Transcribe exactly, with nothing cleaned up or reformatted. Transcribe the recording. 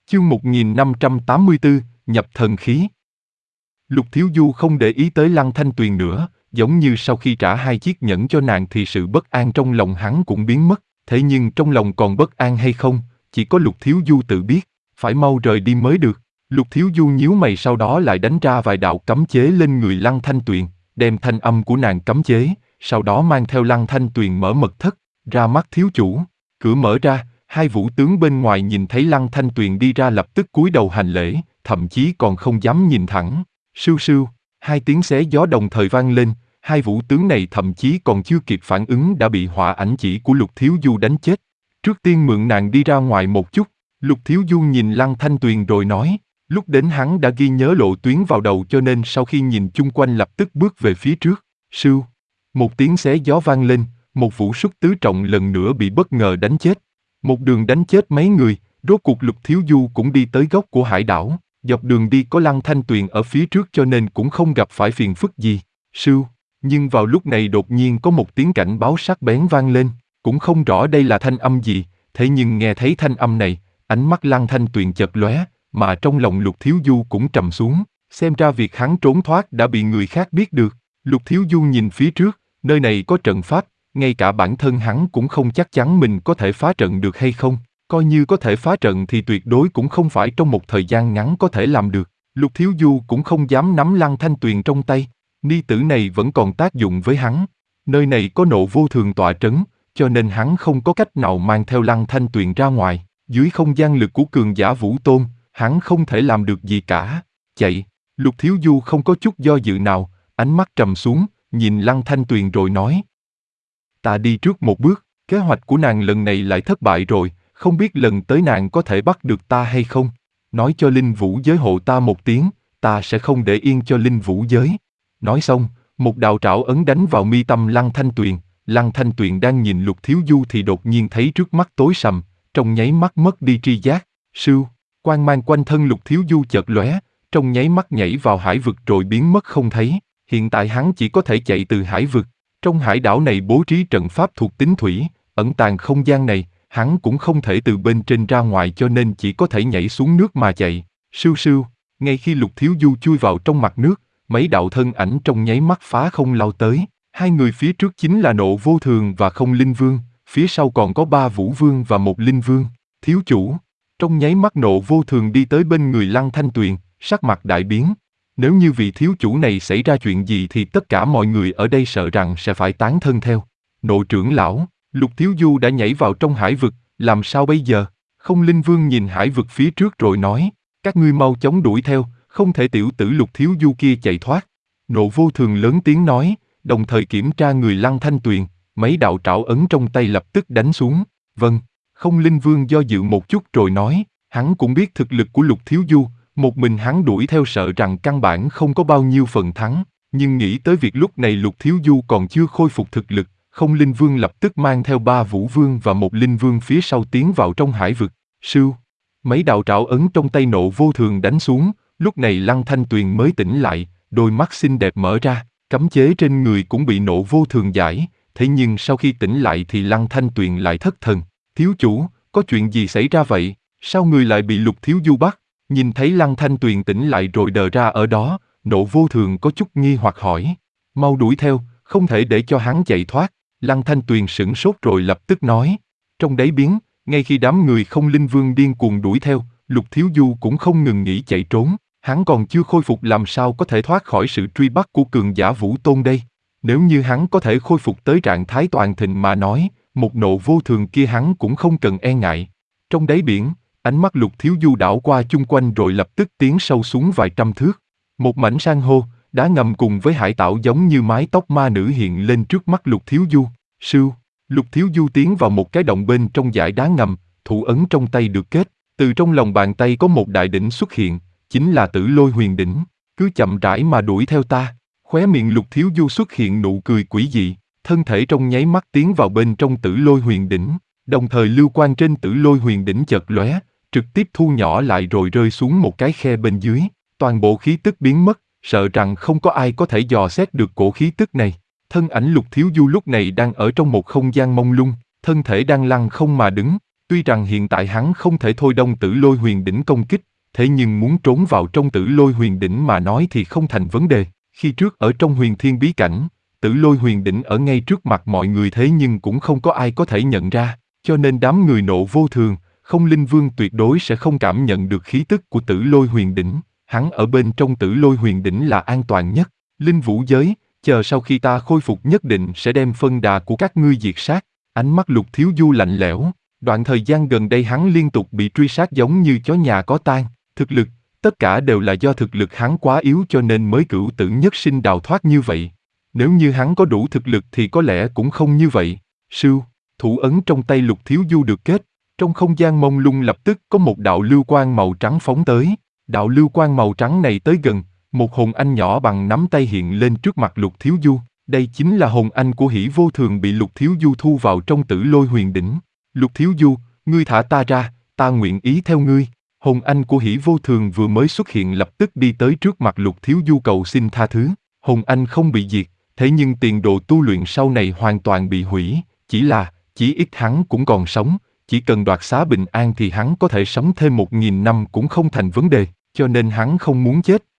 Chương một nghìn năm trăm tám mươi tư, nhập thần khí. Lục Thiếu Du không để ý tới Lăng Thanh Tuyền nữa, giống như sau khi trả hai chiếc nhẫn cho nàng thì sự bất an trong lòng hắn cũng biến mất, thế nhưng trong lòng còn bất an hay không, chỉ có Lục Thiếu Du tự biết, phải mau rời đi mới được. Lục Thiếu Du nhíu mày sau đó lại đánh ra vài đạo cấm chế lên người Lăng Thanh Tuyền, đem thanh âm của nàng cấm chế, sau đó mang theo Lăng Thanh Tuyền mở mật thất, ra mắt thiếu chủ. Cửa mở ra, hai vũ tướng bên ngoài nhìn thấy Lăng Thanh Tuyền đi ra lập tức cúi đầu hành lễ, thậm chí còn không dám nhìn thẳng. Sưu sưu, hai tiếng xé gió đồng thời vang lên, hai vũ tướng này thậm chí còn chưa kịp phản ứng đã bị hỏa ảnh chỉ của Lục Thiếu Du đánh chết. Trước tiên mượn nàng đi ra ngoài một chút, Lục Thiếu Du nhìn Lăng Thanh Tuyền rồi nói, lúc đến hắn đã ghi nhớ lộ tuyến vào đầu cho nên sau khi nhìn chung quanh lập tức bước về phía trước. Sưu, một tiếng xé gió vang lên, một vũ súc tứ trọng lần nữa bị bất ngờ đánh chết. Một đường đánh chết mấy người, rốt cuộc Lục Thiếu Du cũng đi tới góc của hải đảo, dọc đường đi có Lăng Thanh Tuyền ở phía trước cho nên cũng không gặp phải phiền phức gì. Sưu, nhưng vào lúc này đột nhiên có một tiếng cảnh báo sắc bén vang lên, cũng không rõ đây là thanh âm gì, thế nhưng nghe thấy thanh âm này, ánh mắt Lăng Thanh Tuyền chợt lóe, mà trong lòng Lục Thiếu Du cũng trầm xuống, xem ra việc hắn trốn thoát đã bị người khác biết được. Lục Thiếu Du nhìn phía trước, nơi này có trận pháp, ngay cả bản thân hắn cũng không chắc chắn mình có thể phá trận được hay không, coi như có thể phá trận thì tuyệt đối cũng không phải trong một thời gian ngắn có thể làm được. Lục Thiếu Du cũng không dám nắm Lăng Thanh Tuyền trong tay, ni tử này vẫn còn tác dụng với hắn. Nơi này có Nộ Vô Thường tọa trấn, cho nên hắn không có cách nào mang theo Lăng Thanh Tuyền ra ngoài, dưới không gian lực của cường giả Vũ Tôn, hắn không thể làm được gì cả. Chạy, Lục Thiếu Du không có chút do dự nào, ánh mắt trầm xuống, nhìn Lăng Thanh Tuyền rồi nói. Ta đi trước một bước, kế hoạch của nàng lần này lại thất bại rồi, không biết lần tới nàng có thể bắt được ta hay không. Nói cho Linh Vũ giới hộ ta một tiếng, ta sẽ không để yên cho Linh Vũ giới. Nói xong, một đạo trảo ấn đánh vào mi tâm Lăng Thanh Tuyền. Lăng Thanh Tuyền đang nhìn Lục Thiếu Du thì đột nhiên thấy trước mắt tối sầm, trong nháy mắt mất đi tri giác. Sưu, quang mang quanh thân Lục Thiếu Du chợt lóe, trong nháy mắt nhảy vào hải vực rồi biến mất không thấy. Hiện tại hắn chỉ có thể chạy từ hải vực. Trong hải đảo này bố trí trận pháp thuộc tính thủy, ẩn tàng không gian này, hắn cũng không thể từ bên trên ra ngoài cho nên chỉ có thể nhảy xuống nước mà chạy. Sưu sưu, ngay khi Lục Thiếu Du chui vào trong mặt nước, mấy đạo thân ảnh trong nháy mắt phá không lao tới. Hai người phía trước chính là Nộ Vô Thường và Không Linh Vương, phía sau còn có ba Vũ Vương và một Linh Vương. Thiếu chủ, trong nháy mắt Nộ Vô Thường đi tới bên người Lăng Thanh Tuyền, sắc mặt đại biến. Nếu như vị thiếu chủ này xảy ra chuyện gì thì tất cả mọi người ở đây sợ rằng sẽ phải tán thân theo. Nộ trưởng lão, Lục Thiếu Du đã nhảy vào trong hải vực, làm sao bây giờ? Không Linh Vương nhìn hải vực phía trước rồi nói, các ngươi mau chóng đuổi theo, không thể tiểu tử Lục Thiếu Du kia chạy thoát. Nộ Vô Thường lớn tiếng nói, đồng thời kiểm tra người Lăng Thanh Tuyền, mấy đạo trảo ấn trong tay lập tức đánh xuống. Vâng, Không Linh Vương do dự một chút rồi nói, hắn cũng biết thực lực của Lục Thiếu Du, một mình hắn đuổi theo sợ rằng căn bản không có bao nhiêu phần thắng, nhưng nghĩ tới việc lúc này Lục Thiếu Du còn chưa khôi phục thực lực, Không Linh Vương lập tức mang theo ba Vũ Vương và một Linh Vương phía sau tiến vào trong hải vực. Sưu, mấy đạo trảo ấn trong tay Nộ Vô Thường đánh xuống, lúc này Lăng Thanh Tuyền mới tỉnh lại, đôi mắt xinh đẹp mở ra, cấm chế trên người cũng bị Nộ Vô Thường giải, thế nhưng sau khi tỉnh lại thì Lăng Thanh Tuyền lại thất thần. Thiếu chủ, có chuyện gì xảy ra vậy? Sao người lại bị Lục Thiếu Du bắt? Nhìn thấy Lăng Thanh Tuyền tỉnh lại rồi đờ ra ở đó, Nộ Vô Thường có chút nghi hoặc hỏi. Mau đuổi theo, không thể để cho hắn chạy thoát. Lăng Thanh Tuyền sửng sốt rồi lập tức nói. Trong đáy biến, ngay khi đám người Không Linh Vương điên cuồng đuổi theo, Lục Thiếu Du cũng không ngừng nghỉ chạy trốn. Hắn còn chưa khôi phục làm sao có thể thoát khỏi sự truy bắt của cường giả Vũ Tôn đây. Nếu như hắn có thể khôi phục tới trạng thái toàn thịnh mà nói, một Nộ Vô Thường kia hắn cũng không cần e ngại. Trong đáy biển, ánh mắt Lục Thiếu Du đảo qua chung quanh rồi lập tức tiến sâu xuống vài trăm thước. Một mảnh san hô, đá ngầm cùng với hải tảo giống như mái tóc ma nữ hiện lên trước mắt Lục Thiếu Du. Sưu, Lục Thiếu Du tiến vào một cái động bên trong dải đá ngầm, thủ ấn trong tay được kết, từ trong lòng bàn tay có một đại đỉnh xuất hiện, chính là Tử Lôi Huyền Đỉnh. Cứ chậm rãi mà đuổi theo ta. Khóe miệng Lục Thiếu Du xuất hiện nụ cười quỷ dị, thân thể trong nháy mắt tiến vào bên trong Tử Lôi Huyền Đỉnh, đồng thời lưu quang trên Tử Lôi Huyền Đỉnh chợt lóe, trực tiếp thu nhỏ lại rồi rơi xuống một cái khe bên dưới, toàn bộ khí tức biến mất, sợ rằng không có ai có thể dò xét được cổ khí tức này. Thân ảnh Lục Thiếu Du lúc này đang ở trong một không gian mông lung, thân thể đang lăng không mà đứng, Tuy rằng hiện tại hắn không thể thôi đông Tử Lôi Huyền Đỉnh công kích, thế nhưng muốn trốn vào trong Tử Lôi Huyền Đỉnh mà nói thì không thành vấn đề. Khi trước ở trong Huyền Thiên Bí Cảnh, Tử Lôi Huyền Đỉnh ở ngay trước mặt mọi người thế nhưng cũng không có ai có thể nhận ra, cho nên đám người Nộ Vô Thường, Không Linh Vương tuyệt đối sẽ không cảm nhận được khí tức của Tử Lôi Huyền Đỉnh, hắn ở bên trong Tử Lôi Huyền Đỉnh là an toàn nhất. Linh Vũ Giới, chờ sau khi ta khôi phục nhất định sẽ đem phân đà của các ngươi diệt sát. Ánh mắt Lục Thiếu Du lạnh lẽo, đoạn thời gian gần đây hắn liên tục bị truy sát giống như chó nhà có tang, thực lực, tất cả đều là do thực lực hắn quá yếu cho nên mới cửu tử nhất sinh đào thoát như vậy. Nếu như hắn có đủ thực lực thì có lẽ cũng không như vậy. Sưu, thủ ấn trong tay Lục Thiếu Du được kết, trong không gian mông lung lập tức có một đạo lưu quang màu trắng phóng tới. Đạo lưu quang màu trắng này tới gần, một hồn anh nhỏ bằng nắm tay hiện lên trước mặt Lục Thiếu Du. Đây chính là hồn anh của Hỷ Vô Thường bị Lục Thiếu Du thu vào trong Tử Lôi Huyền Đỉnh. Lục Thiếu Du, ngươi thả ta ra, ta nguyện ý theo ngươi. Hồn anh của Hỷ Vô Thường vừa mới xuất hiện lập tức đi tới trước mặt Lục Thiếu Du cầu xin tha thứ. Hồn anh không bị diệt, thế nhưng tiền đồ tu luyện sau này hoàn toàn bị hủy, chỉ là, chỉ ít hắn cũng còn sống, chỉ cần đoạt xá bình an thì hắn có thể sống thêm một nghìn năm cũng không thành vấn đề, cho nên hắn không muốn chết,